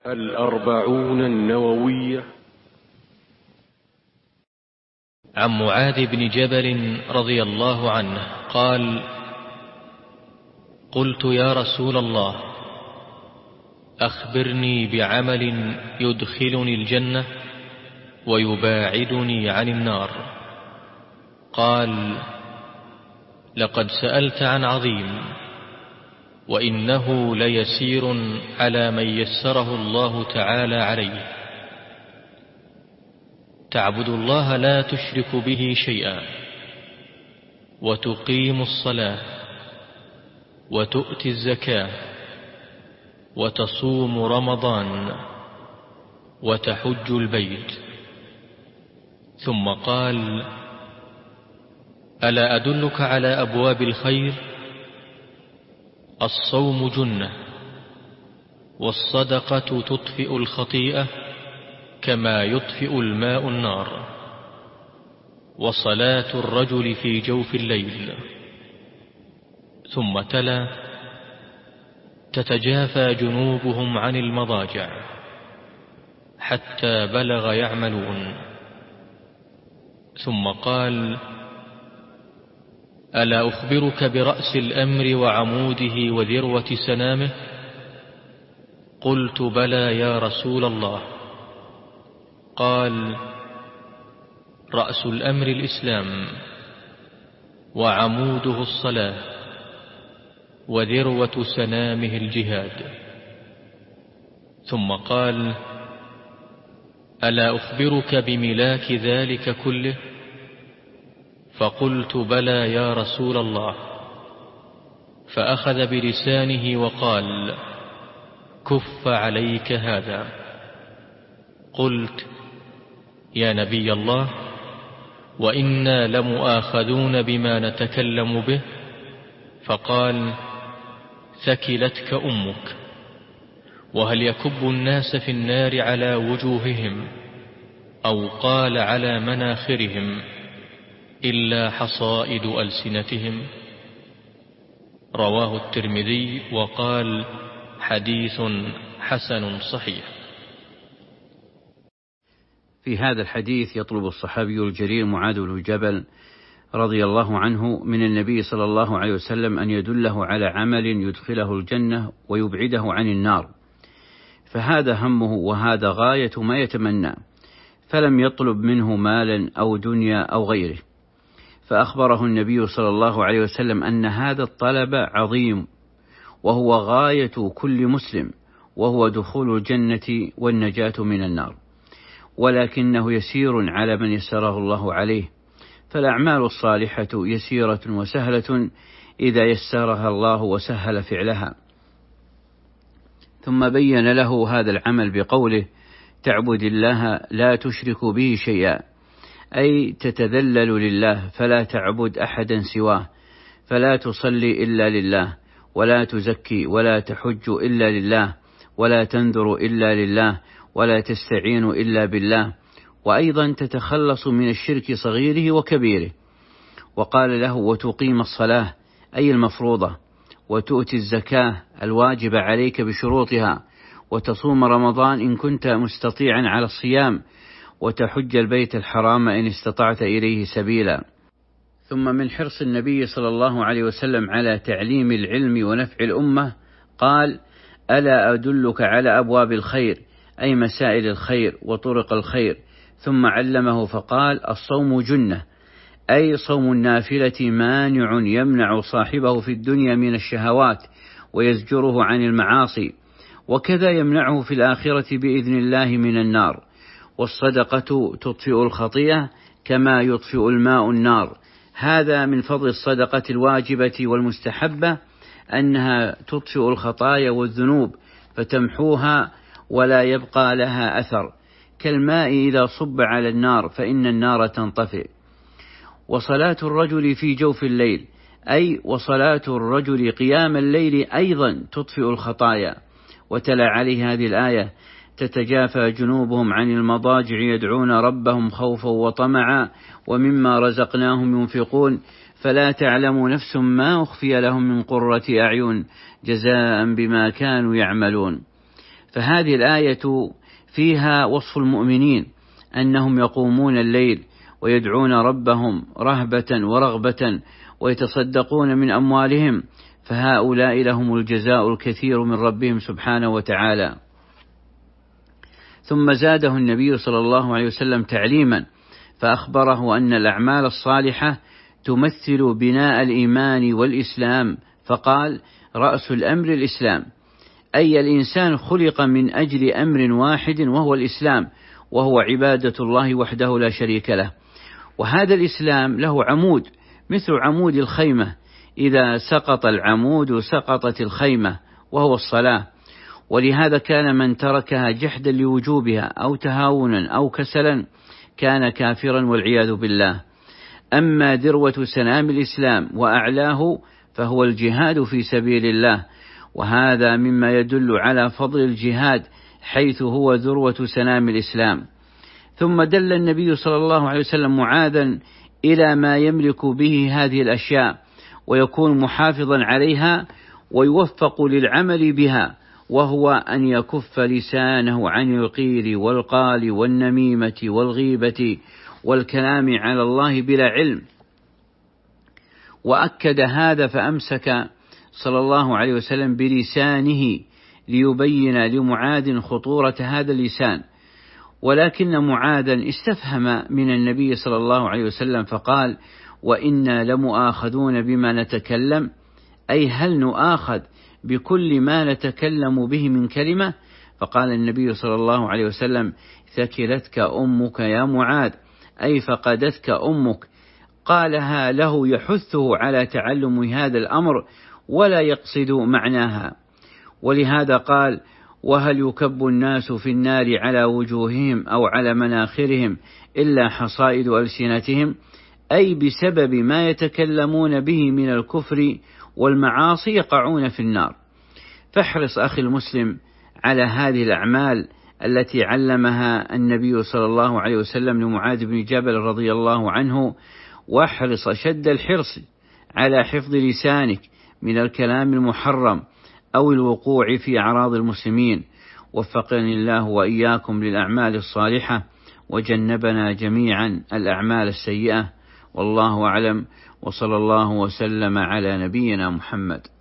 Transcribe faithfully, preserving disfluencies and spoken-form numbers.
الأربعون النووية. عن معاذ بن جبل رضي الله عنه قال: قلت يا رسول الله، أخبرني بعمل يدخلني الجنة ويباعدني عن النار. قال: لقد سألت عن عظيم، وإنه ليسير على من يسره الله تعالى عليه. تعبد الله لا تشرك به شيئا، وتقيم الصلاة، وتؤتي الزكاة، وتصوم رمضان، وتحج البيت. ثم قال: ألا أدلك على أبواب الخير؟ الصوم جنة، والصدقة تطفئ الخطيئة كما يطفئ الماء النار، وصلاة الرجل في جوف الليل. ثم تلا: تتجافى جنوبهم عن المضاجع حتى بلغ يعملون. ثم قال: ألا أخبرك برأس الأمر وعموده وذروة سنامه؟ قلت: بلى يا رسول الله. قال: رأس الأمر الإسلام، وعموده الصلاة، وذروة سنامه الجهاد. ثم قال: ألا أخبرك بملاك ذلك كله؟ فقلت: بلى يا رسول الله. فأخذ بلسانه وقال: كف عليك هذا. قلت: يا نبي الله، وإنا لمؤاخذون بما نتكلم به. فقال: ثكلتك أمك. وهل يكب الناس في النار على وجوههم، أو قال على مناخرهم، إلا حصائد ألسنتهم؟ رواه الترمذي وقال: حديث حسن صحيح. في هذا الحديث يطلب الصحابي الجليل معاذ بن جبل رضي الله عنه من النبي صلى الله عليه وسلم أن يدله على عمل يدخله الجنة ويبعده عن النار، فهذا همه وهذا غاية ما يتمنى، فلم يطلب منه مالا أو دنيا أو غيره. فأخبره النبي صلى الله عليه وسلم أن هذا الطلب عظيم، وهو غاية كل مسلم، وهو دخول الجنة والنجاة من النار، ولكنه يسير على من يسره الله عليه. فالأعمال الصالحة يسيرة وسهلة إذا يسرها الله وسهل فعلها. ثم بين له هذا العمل بقوله: تعبد الله لا تشرك به شيئا، أي تتذلل لله، فلا تعبد أحدا سواه، فلا تصلي إلا لله، ولا تزكي، ولا تحج إلا لله، ولا تنذر إلا لله، ولا تستعين إلا بالله، وأيضا تتخلص من الشرك صغيره وكبيره. وقال له: وتقيم الصلاة، أي المفروضة، وتؤتي الزكاة الواجب عليك بشروطها، وتصوم رمضان إن كنت مستطيعا على الصيام، وتحج البيت الحرام إن استطعت إليه سبيلا. ثم من حرص النبي صلى الله عليه وسلم على تعليم العلم ونفع الأمة قال: ألا أدلك على أبواب الخير، أي مسائل الخير وطرق الخير. ثم علمه فقال: الصوم جنة، أي صوم النافلة مانع يمنع صاحبه في الدنيا من الشهوات ويزجره عن المعاصي، وكذا يمنعه في الآخرة بإذن الله من النار. والصدقة تطفئ الخطيئة كما يطفئ الماء النار. هذا من فضل الصدقة الواجبة والمستحبة، أنها تطفئ الخطايا والذنوب فتمحوها ولا يبقى لها أثر، كالماء إذا صب على النار فإن النار تنطفئ. وصلاة الرجل في جوف الليل، أي وصلاة الرجل قيام الليل أيضا تطفئ الخطايا. وتلا عليه هذه الآية: تتجافى جنوبهم عن المضاجع يدعون ربهم خوفا وطمعا ومما رزقناهم ينفقون فلا تعلم نفس ما أخفي لهم من قرة أعين جزاء بما كانوا يعملون. فهذه الآية فيها وصف المؤمنين أنهم يقومون الليل ويدعون ربهم رهبة ورغبة ويتصدقون من أموالهم، فهؤلاء لهم الجزاء الكثير من ربهم سبحانه وتعالى. ثم زاده النبي صلى الله عليه وسلم تعليما، فأخبره أن الأعمال الصالحة تمثل بناء الإيمان والإسلام، فقال: رأس الأمر الإسلام، أي الإنسان خلق من أجل أمر واحد وهو الإسلام، وهو عبادة الله وحده لا شريك له. وهذا الإسلام له عمود مثل عمود الخيمة، إذا سقط العمود سقطت الخيمة، وهو الصلاة. ولهذا كان من تركها جحدا لوجوبها أو تهاونا أو كسلا كان كافرا والعياذ بالله. أما ذروة سنام الإسلام وأعلاه فهو الجهاد في سبيل الله، وهذا مما يدل على فضل الجهاد حيث هو ذروة سنام الإسلام. ثم دل النبي صلى الله عليه وسلم معاذا إلى ما يملك به هذه الأشياء ويكون محافظا عليها ويوفق للعمل بها، وهو أن يكف لسانه عن القيل والقال والنميمة والغيبة والكلام على الله بلا علم. وأكد هذا فأمسك صلى الله عليه وسلم بلسانه ليبين لمعاذ خطورة هذا اللسان. ولكن معاذا استفهم من النبي صلى الله عليه وسلم فقال: وإنا لمؤاخذون بما نتكلم، أي هل نؤاخذ بكل ما نتكلم به من كلمة؟ فقال النبي صلى الله عليه وسلم: ثكلتك أمك يا معاذ، أي فقدتك أمك. قالها له يحثه على تعلم هذا الأمر ولا يقصد معناها. ولهذا قال: وهل يكب الناس في النار على وجوههم أو على مناخرهم إلا حصائد ألسنتهم، أي بسبب ما يتكلمون به من الكفر والمعاصي يقعون في النار. فاحرص أخي المسلم على هذه الأعمال التي علمها النبي صلى الله عليه وسلم لمعاذ بن جبل رضي الله عنه، واحرص شد الحرص على حفظ لسانك من الكلام المحرم أو الوقوع في أعراض المسلمين. وفقني الله وإياكم للأعمال الصالحة وجنبنا جميعا الأعمال السيئة، والله أعلم، وصلى الله وسلم على نبينا محمد.